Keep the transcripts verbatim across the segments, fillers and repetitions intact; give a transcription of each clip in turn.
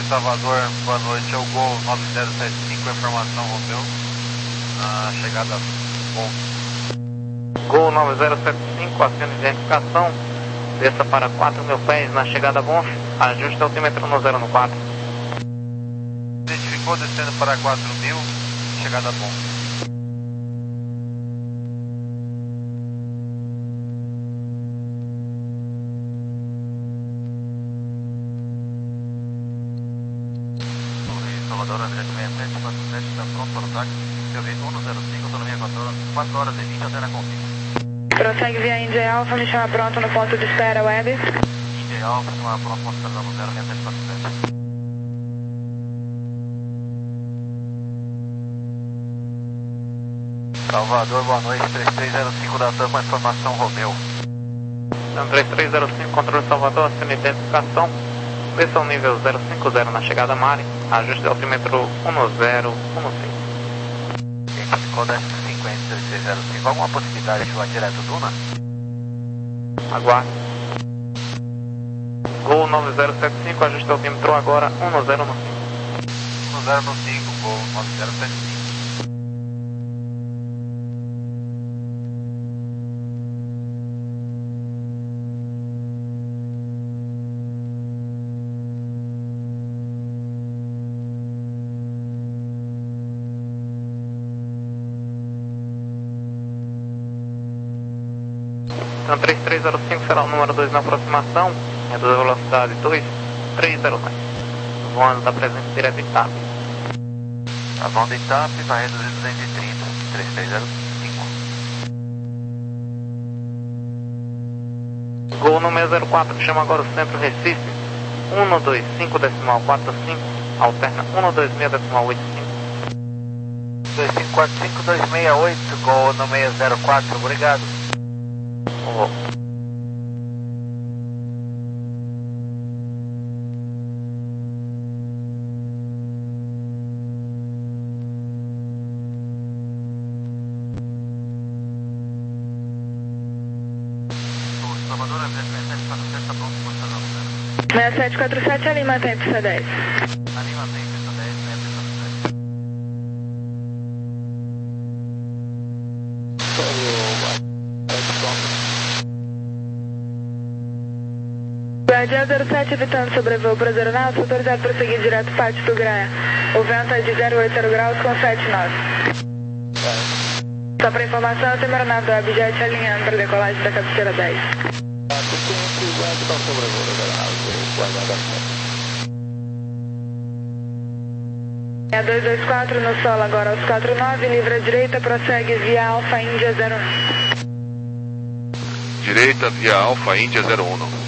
Salvador, boa noite, é o Gol nove zero sete cinco, informação Romeu, na chegada bom. Gol nove zero sete cinco, acione de identificação, desça para quatro mil pés na chegada Bonf, ajuste altímetro no zero no quatro. Identificou descendo para quatro mil, chegada bom. Salvador, André seis sete quatro sete, está pronto para o táxi. Eu vi cento e cinco, autonomia quatro horas e vinte, até na confirma. Prossegue via India Alpha, me chama pronto no ponto de espera, web. India Alpha, chama pronto, ponto de espera no zero seis sete quatro sete. Salvador, boa noite, três três zero cinco da TAM, com informação Romeu. três três zero cinco, controle Salvador, acione de identificação, desça ao nível zero cinco zero na chegada Mari, ajuste altímetro um zero um cinco. Identificou da cinquenta, três três zero cinco, alguma possibilidade de voar direto Duna? Aguarde. Gol nove zero sete cinco, ajuste altímetro agora um zero um cinco. um zero um cinco, Gol nove zero sete cinco. Então três três zero cinco será o número dois na aproximação, reduz a velocidade dois três zero nove, voando da presença direta de TAP. A banda de TAP vai reduzir duzentos e trinta, três três zero cinco. Gol no seis zero quatro, chama agora o centro Recife, um dois cinco decimal quatro cinco, alterna um dois seis decimal oito cinco. dois cinco quatro cinco dois seis oito, Gol no seis zero quatro, obrigado. Oh. Salvador, André seis sete quatro sete, está pronto, pode fazer o zero. seis sete quatro sete, ali mantém pista dez. Ali mantém pista dez, seis sete quatro sete. Guardião zero sete, evitando sobrevoo para as aeronaves, autorizado para seguir direto pátio do Graia. O vento é de zero oito zero graus com sete nove. Só para informação, tem uma aeronave da Abjet alinhando para a decolagem da cabeceira dez. É dois dois quatro no solo agora aos quatro nove, livre à direita, prossegue via Alfa Índia zero um. Direita via Alfa Índia zero um.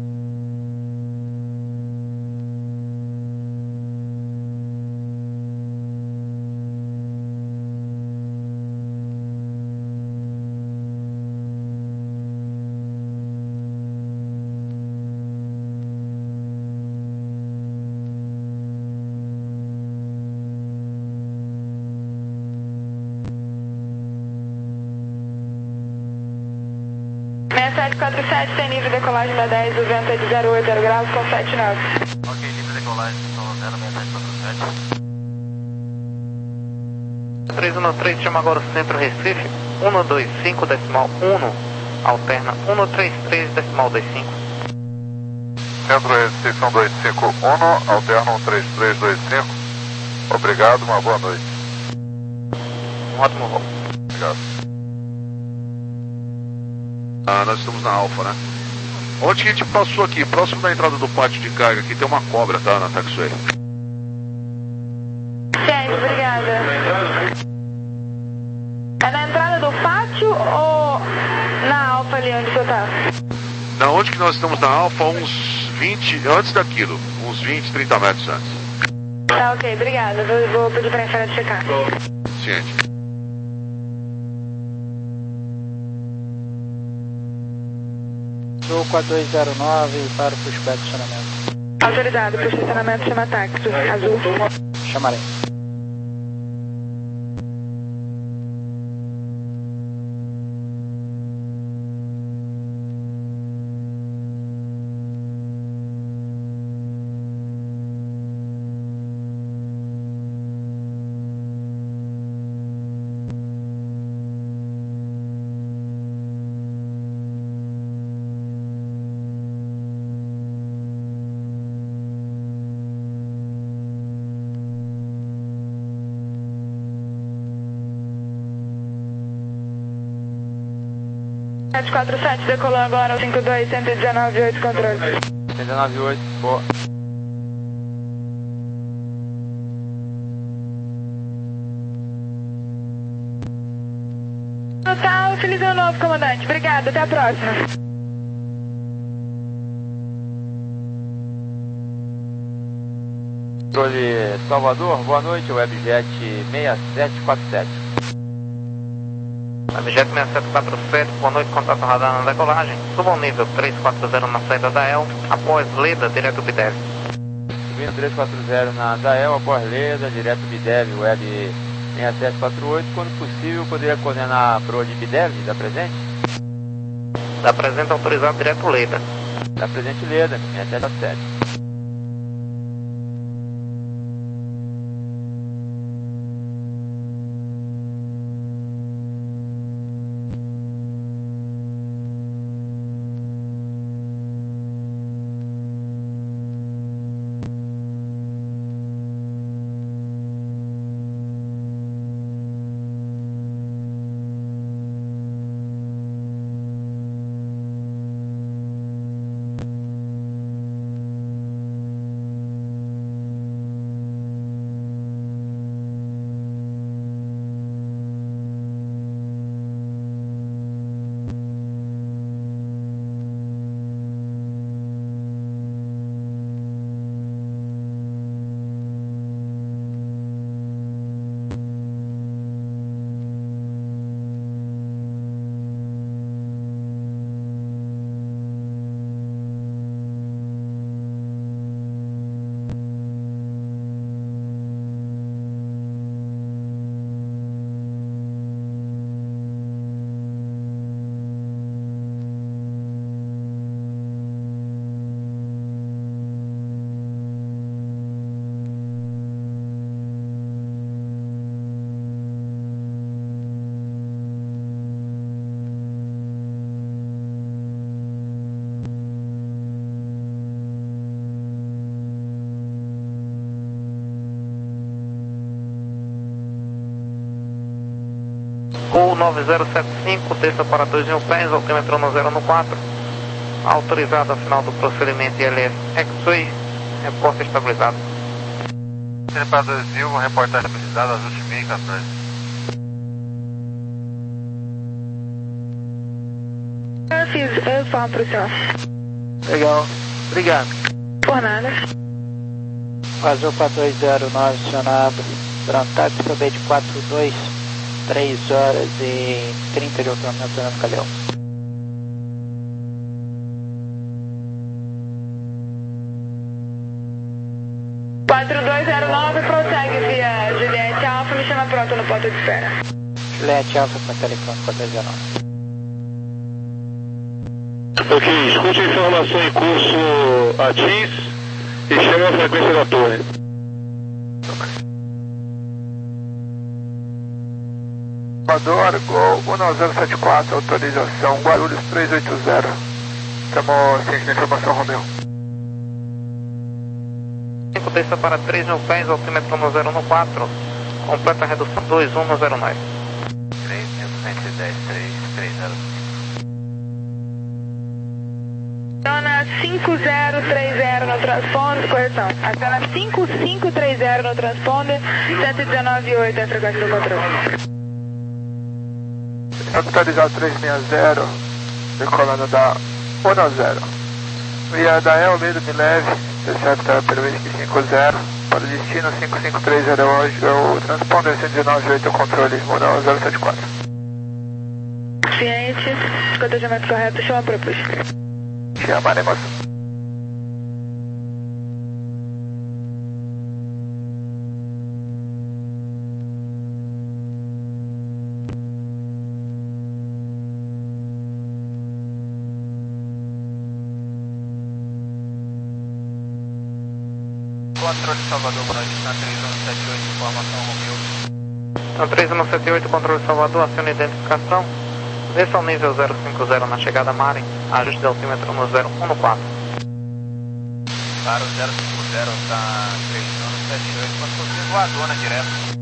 seis sete quatro sete, tem livre decolagem da dez, o vento é de zero oito zero graus com sete nove. Ok, livre decolagem, solo zero seis sete quatro sete. três um três, chama agora o centro Recife, um dois cinco decimal um, alterna um três três decimal dois cinco. Centro Recife um dois cinco um, alterna um três três dois cinco. Obrigado, uma boa noite. Um ótimo voo. Obrigado. Ah, nós estamos na Alfa, né? Onde que a gente passou aqui? Próximo da entrada do pátio de carga, aqui tem uma cobra, tá? Na taxiway. Gente, obrigada. É na entrada do pátio ou na Alfa ali onde você tá? Na onde que nós estamos na Alfa? Uns vinte, antes daquilo. Uns vinte, trinta metros antes. Tá, ok, obrigada. Vou, vou pedir pra enfermeira checar. Ciente. quatro dois zero nove para o pushback de estacionamento. Autorizado, por estacionamento chama táxi, azul. Chamarei. sete quatro sete, decolou agora, cinco dois, cento e dezenove, oito, controle. cento e dezenove, oito, boa. Total, feliz ano novo, comandante. Obrigado, até a próxima. Controle Salvador, boa noite, Webjet seis sete quatro sete. Webjet seis sete quatro sete, boa noite, contato radar na decolagem. Suba ao nível três quatro zero na saída da E L, após Leda, direto B D E V. Subindo três quatro zero na da E L, após Leda, direto B D E V, Web seis sete quatro oito. Quando possível, poderia coordenar a proa de B D E V, da presente? Da presente autorizado direto Leda. Da presente Leda, seis sete quatro sete. Gol nove zero sete cinco, desça para dois mil pés, altímetro no zero no quatro. Autorizado ao final do procedimento I L S X-Way, reporte estabilizado. Para dois mil, reportagem estabilizada, ajuste mil e quatorze. Eu fiz, eu falo pro senhor. Legal. Obrigado. Por nada. Vazou para dois zero nove acionado. Trantax para B de quatro dois. três horas e trinta de autonomia no Calhão. quatro dois zero nove, prossegue via Juliette Alfa, me chama pronto no ponto de espera. Juliette Alfa para telefone quatro dois zero nove. Ok, escute a informação em curso a T I S e chame a frequência da torre. Salvador, Gol um nove zero sete quatro, autorização Guarulhos três oito zero. Estamos cientes da informação, Romeu. cinco, desça para três mil pés, altímetro no zero no quatro. Completa a redução dois um no zero nove. três mil duzentos e dez, três três zero. Aciona cinco zero três zero no transponder, correção. Aciona cinco cinco três zero no transponder, cento e dezenove e oito é a frequência do controle. Autorizado três seis zero, decolando da um zero. Via da E L, meio do me leve, intercepta pelo whisky cinco zero, para o destino cinco cinco três zero, hoje é o transponder cento e dezenove e oito, o controle um nove zero sete quatro. Ciente, escotejamento correto, chama a propulsão. Chamaremos. Controle Salvador, boa noite, na três um sete oito, informação Romeu. Na três um sete oito, controle Salvador, aciona identificação. Desça ao nível zero cinco zero na chegada Mari, ajuste de altímetro no zero um no quatro. Para o zero cinco zero, tá três um sete oito, quando for voadona direto.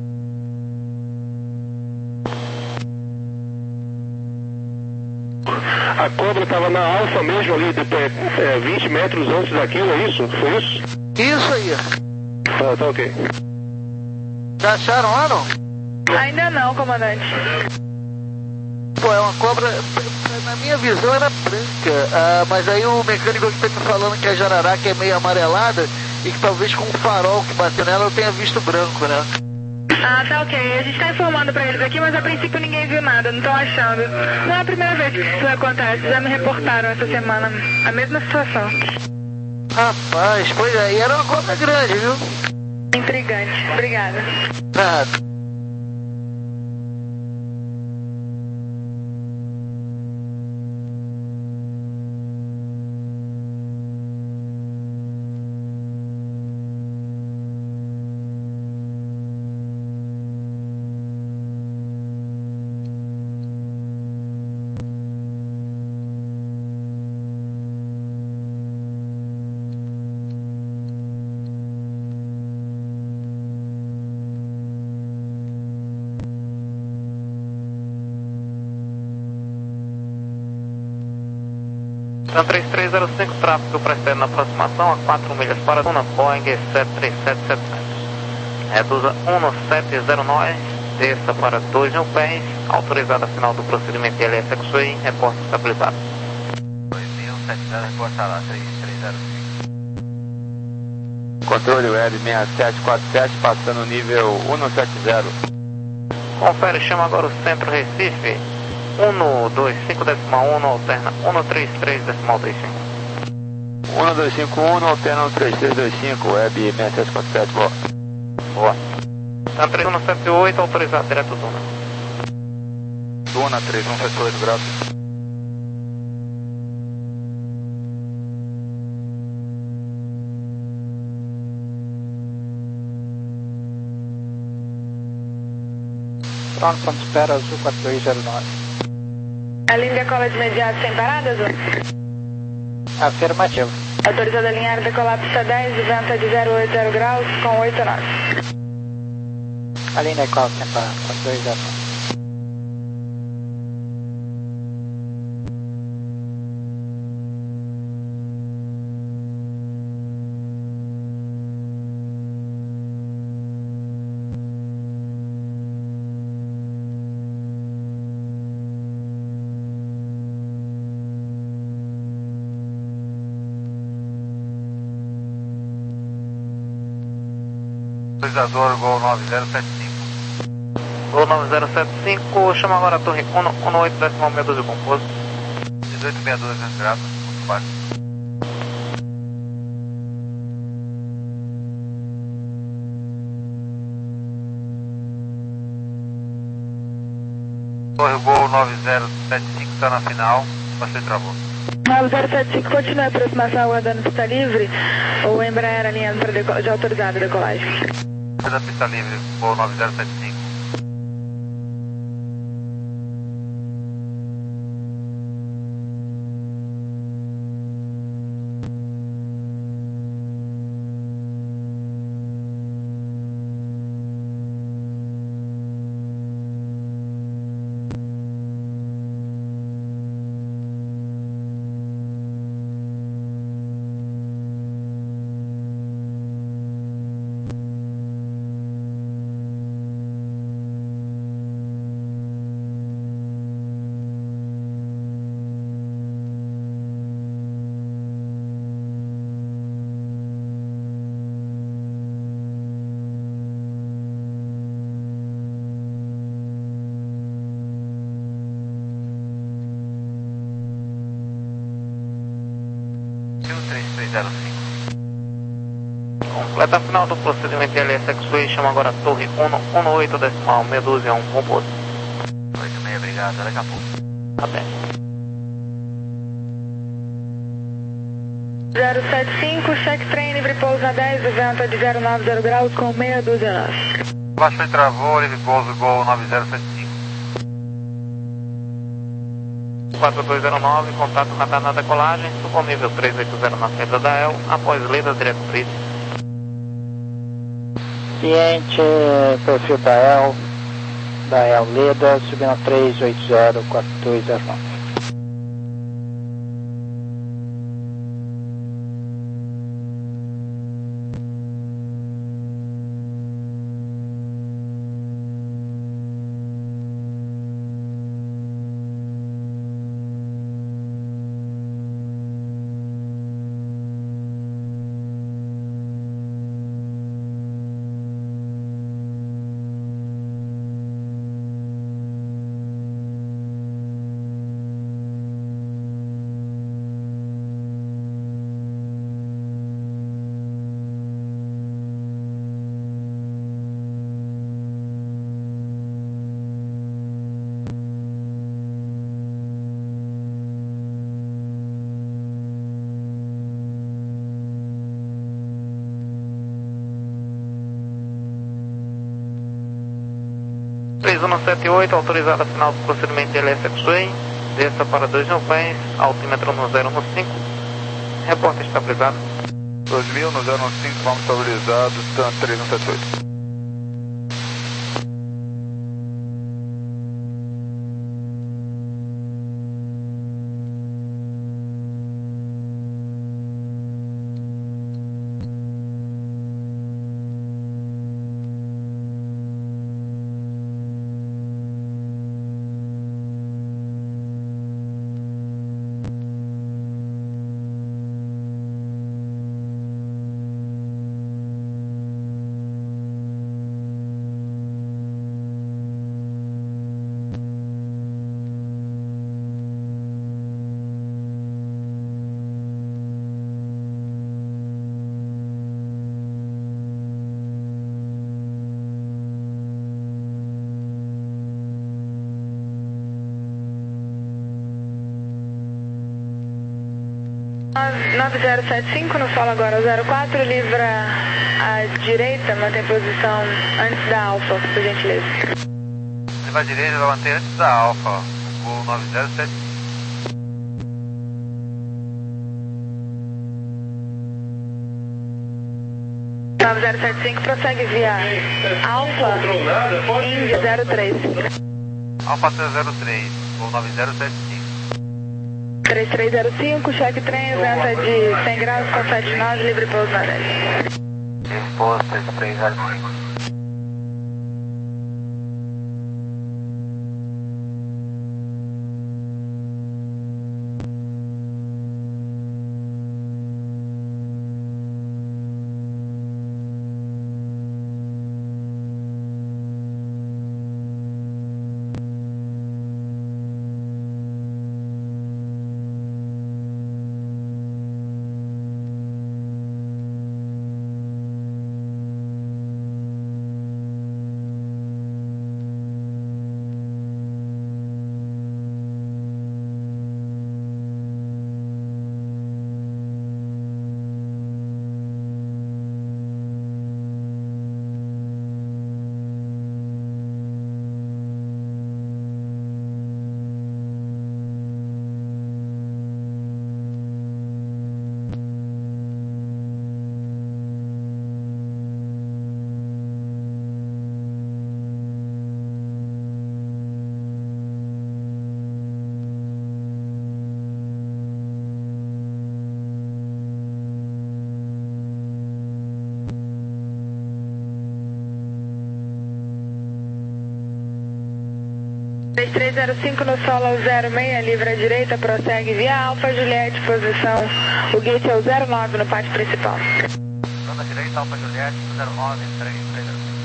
A cobra estava na alfa mesmo ali, de, é, vinte metros antes daquilo, é isso? Foi isso? Isso aí. Ah, tá ok. Já acharam lá, não? Ainda não, comandante. Pô, é uma cobra, na minha visão era branca, ah, mas aí o mecânico que está me falando que a jararaca é meio amarelada e que talvez com o farol que bateu nela eu tenha visto branco, né? Ah, tá ok. A gente tá informando pra eles aqui, mas a princípio ninguém viu nada, não estão achando. Não é a primeira vez que isso acontece, já me reportaram essa semana a mesma situação. Rapaz, pois é, e era uma cobra grande, viu? Intrigante. Obrigada. Ah. Então três três zero cinco, tráfego para na aproximação a quatro milhas para Duna, Boeing sete três sete sete zero. Reduza um sete zero nove, desça para dois mil pés, autorizada a final do procedimento I L S X-Way, reporte estabilizado. dois mil setecentos, reportar lá, três três zero cinco. Controle web seis sete quatro sete, passando o nível cento e setenta. Confere, chama agora o centro Recife. um dois cinco decimal um alterna um três três decimal dois cinco. um dois cinco um alterna um três três dois cinco, web seis sete quatro sete, boa. Boa. Então três um sete oito, autorizado direto Duna. Duna três um sete oito graus. Pronto, ponto de espera, azul quatro dois zero nove. A linha decola de imediato sem parada, Azul? Afirmativo. Autorizada a linha decolar pista dez, venta de zero oito zero graus com oito nove. A linha decola sem parada, quatro dois zero nove. Autorizador Gol nove zero sete cinco. Gol nove zero sete cinco, chama agora a torre um oito decimal meia dúzia composto. dezoito sessenta e dois graus, ponto baixo. Torre Gol nove zero sete cinco está na final, passei travou. nove zero sete cinco, continua a aproximação aguardando pista livre ou Embraer alinhando para deco- de autorizada a decolagem? Da pista livre, Gol nove zero sete cinco. três três zero cinco. Completa a final do procedimento I L S X-Way, chama agora a torre um oito decimal meia dúzia um composto. oito seis, obrigado, daqui a pouco. Tá bem. zero sete cinco, check train, livre pouso na dez, venta de zero nove zero graus com meia dúzia nove. Baixou e travou, livre pouso Gol nove zero sete cinco. quatro dois zero nove, contato radar na decolagem, subo nível três oito zero na saída da E L, após lida diretriz. Ciente, perfil da E L, da E L Leda, subindo três oito zero quatro dois zero nove. um sete oito, autorizada final do procedimento L S X-Way, desça para dois mil pés, altímetro no zero um cinco, reporte estabilizado. dois mil no zero um cinco, vamos estabilizado, stand três um sete oito. nove zero sete cinco, no solo agora zero quatro, livra à direita, mantém posição antes da Alfa, por gentileza. Livra à direita, vai manter antes da Alfa, o nove zero sete cinco. nove zero sete cinco, prossegue via Alfa, Indy zero três. Alfa zero três, ou nove zero sete cinco. três três zero cinco, cheque trem, venta de cem graus com sete nove, livre pouso na dez. Livre pouso, três três zero cinco. três três zero cinco no solo zero seis, livre à direita, prossegue via Alfa Juliette, posição, o gate é o zero nove no pátio principal. Zona direita, Alfa Juliette, zero nove, três três zero cinco.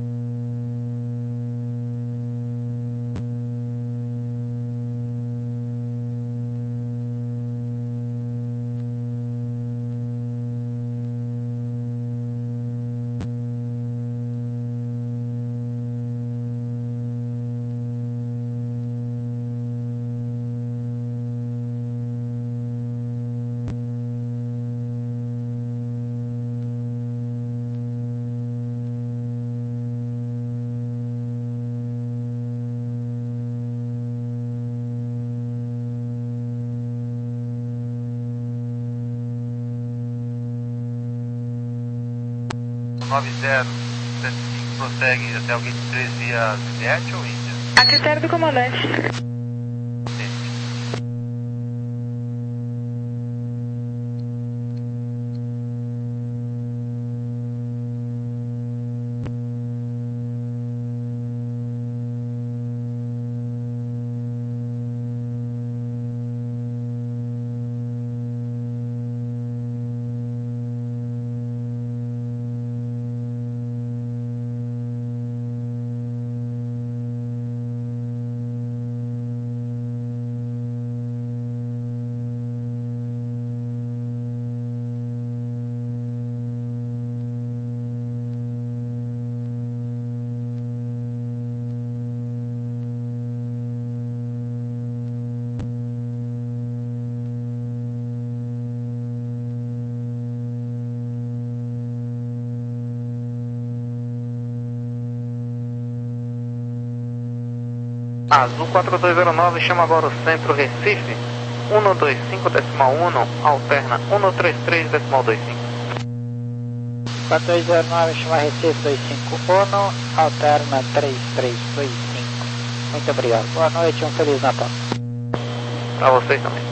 nove zero sete cinco prossegue até o gate três via Juliette ou Índia? A critério do comandante. Azul quatro dois zero nove, chama agora o centro Recife, um dois cinco decimal um, alterna um três três decimal vinte e cinco. quatro dois zero nove, chama Recife dois cinco um, alterna três três dois cinco. Muito obrigado. Boa noite e um Feliz Natal. Para vocês também.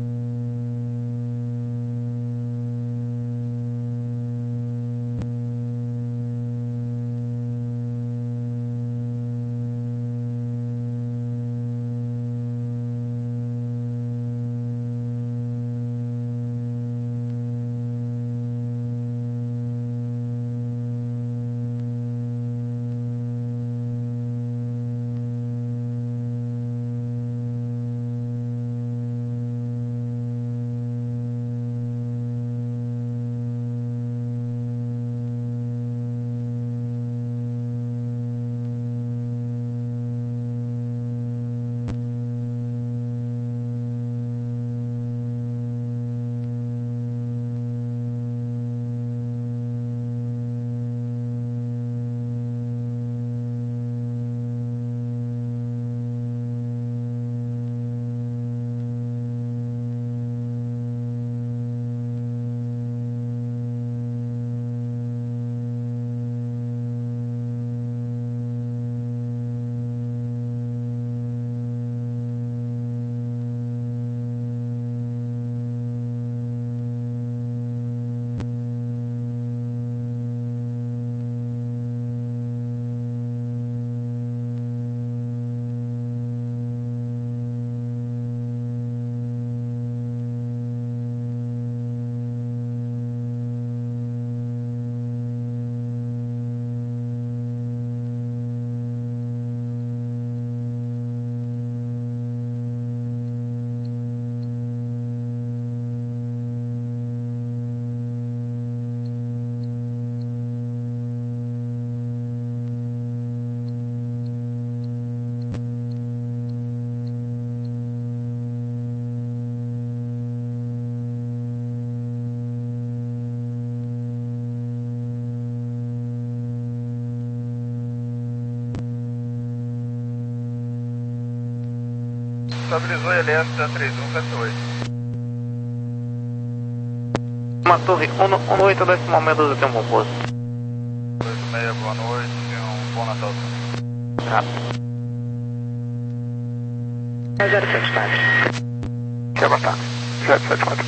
Estabilizou L S três um sete oito. Uma torre um oito decimal meia dúzia, tem um bom pouso. oito seis, boa noite e um bom Natal. Rápido. zero sete quatro. Quer botar? zero sete quatro.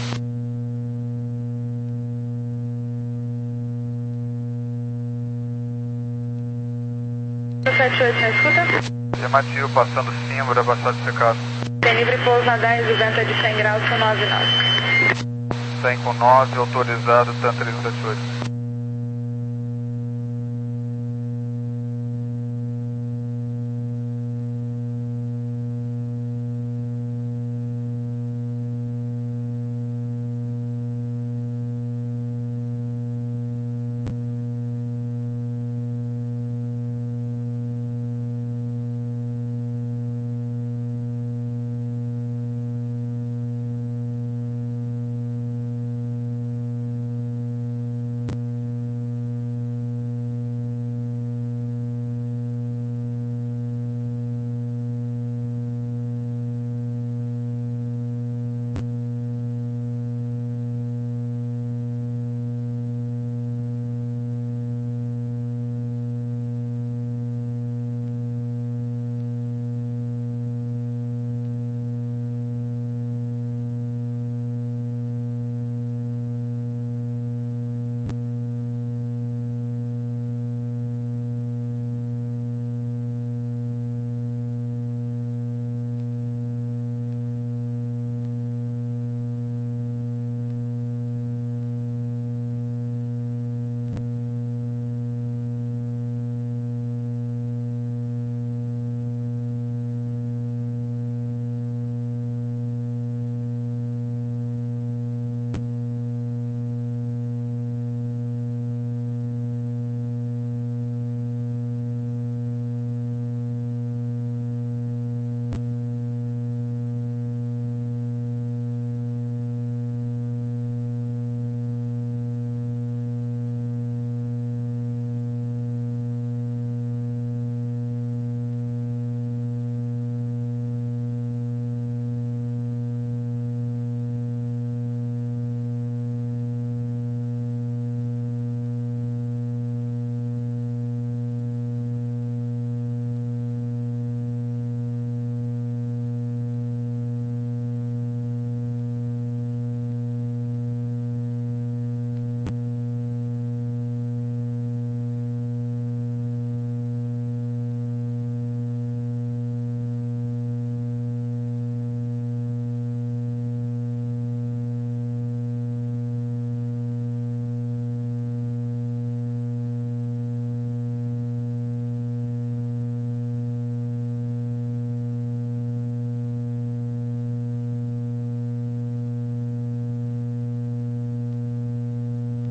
zero sete oito, na escuta? Gemativo passando Simbra, Baixada de Secado. Tem livre pouso na dez, o vento é de cem graus com nove nove. cem com nove, autorizado, TAM três um sete oito.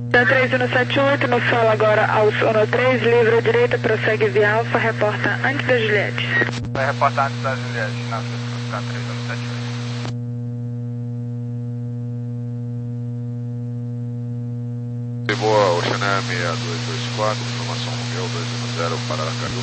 Da três um sete oito, no solo agora ao sono três, livre à direita, prossegue via Alfa, reporta antes da Juliette. Vai reportar antes da Juliette, na da três um sete oito. Boa, Oceané seis dois dois quatro, informação Romeu dois um zero para Aracaju.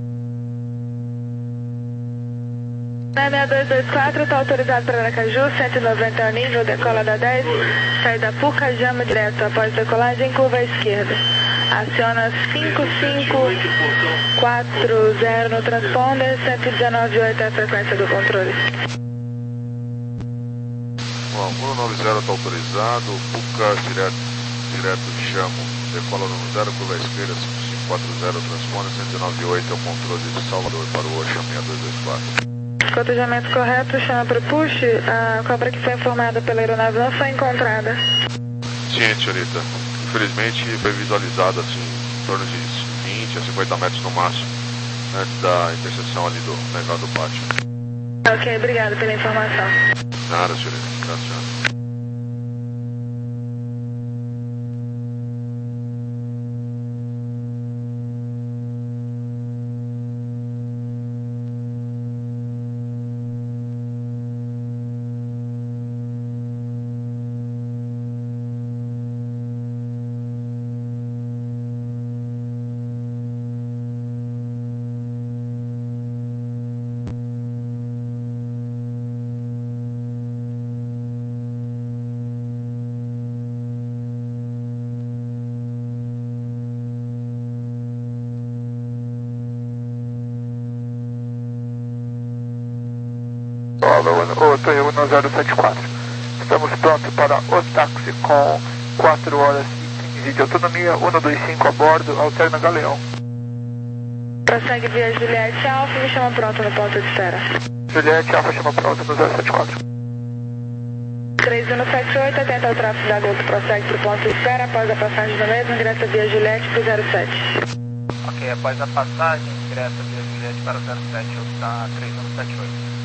seis dois dois quatro, está autorizado para Aracaju, cento e noventa é o nível, decola da dez, sai da Pucajama direto após decolagem, curva à esquerda. Aciona cinco cinco quatro zero no transponder, cento e dezenove vírgula oito é a frequência do controle. Bom, cento e noventa está autorizado, Puca direto, direto chamo, decola no zero, curva à esquerda, cinco cinco quatro zero, transponder, cento e noventa e oito é o controle de Salvador para o Ocean seis dois dois quatro. Cotejamento correto, chama para push, a cobra que foi informada pela aeronave não foi encontrada. Ciente, senhorita. Infelizmente foi visualizada assim, em torno de vinte a cinquenta metros no máximo, antes da interseção ali do negócio do pátio. Ok, obrigado pela informação. Nada, senhorita. Graças. O Toyo um zero sete quatro. Estamos prontos para o táxi com quatro horas e quinze de autonomia, cento e vinte e cinco a bordo, alterna Galeão. Prossegue via Juliette Alfa, me chama pronto no ponto de espera. Juliette Alfa chama pronto no zero sete quatro. três um sete oito, atenta ao tráfego da Gol que prossegue para o ponto de espera, após a passagem do mesmo, ingressa via Juliette para o zero sete. Ok, após a passagem, ingressa via Juliette para o zero sete, eu está três um sete oito.